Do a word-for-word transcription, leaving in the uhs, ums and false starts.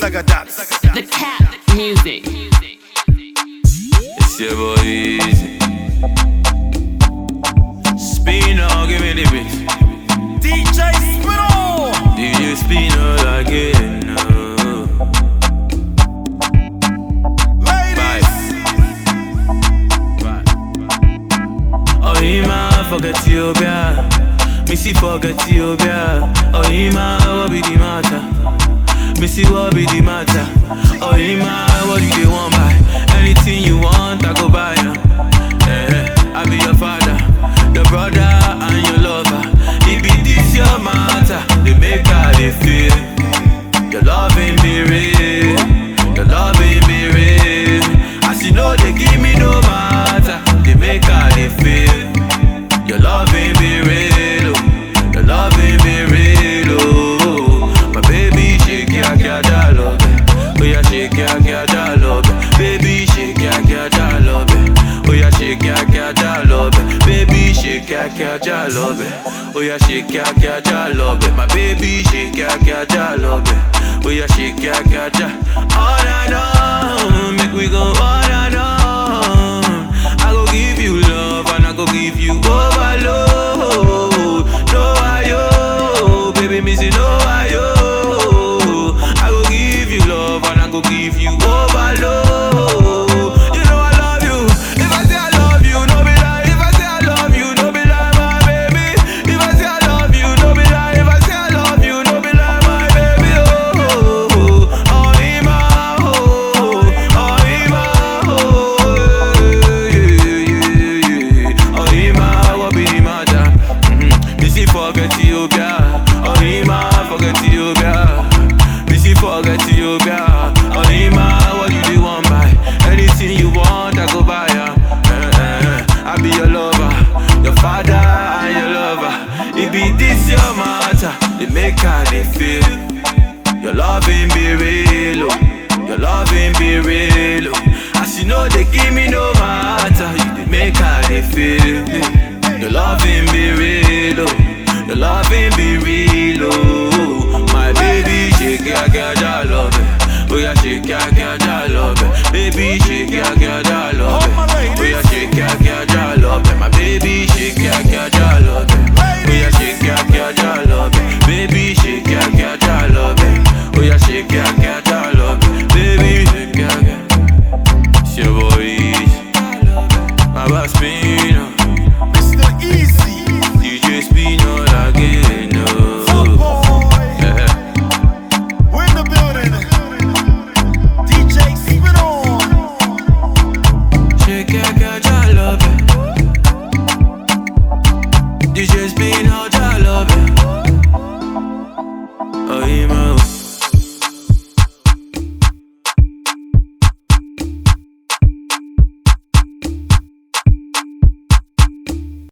Zagadat. The Cap Music. It's your boy Easy. Spino, give me the beat. D J Spino. D J Spino again. No. Ladies. Bye. Oh, Ima, forget Ethiopia. Missy, forget Ethiopia. Oh, Ima, what be the matter? Missy, what be the matter? Oh, Ima, what do you want buy? Anything you want, I go buy ya. Eh, I be your father, your brother, and your lover. It be this your matter, they make how they feel. Your loving be real, your loving be real. As you know, they give me no matter, they make how they feel. Your loving be real, oh. Your loving be real, oh. My baby, shake ya, ya, ya, love it. Oh yeah, shake ya, ya, ya, love it. Baby, shake ya, ya, ya, love it. Oh yeah, shake ya, ya, ya, love it. Baby, shake ya, ya, ya, love it. Oh yeah, shake ya, ya, ya, love it. My baby, shake ya, ya, ya, love it. Oh yeah, shake ya, ya, ya. All I know, make we go all I know. I go give you love and I go give you overload. No I yo, baby, missy no I yo. I go give you love and I go give you overload. You know I love you. If I say I love you, no be lie. If I say I love you, no be lie, my baby. If I say I love you, no be lie. If I say I love you, no be lie, my baby. Oh, oh, oh, oh, Ima, oh, oh, Ima, oh, yeah, yeah, yeah. Oh, Ima, what be the matter? Mm-hmm. Missy forget Ethiopia. Oh, Ima, forget Ethiopia. Missy forget Ethiopia. Oh, Ima, what you do want buy? Anything you want, I go buy ya. Eh, eh, I be your lover, your father and your lover. It be this your matter, they make how they feel. Your loving be real, oh. Your loving be real, oh. As you know, they give me no matter, you they make how they feel. Your loving be real, oh. Your loving be real, oh. My baby, shake ya, ya, ya, love it. Oh yeah, shake ya, ya, ya, love it. Baby, shake ya, ya, ya, love it. Oh yeah, shake ya, ya, ya, love it. My baby, shake ya,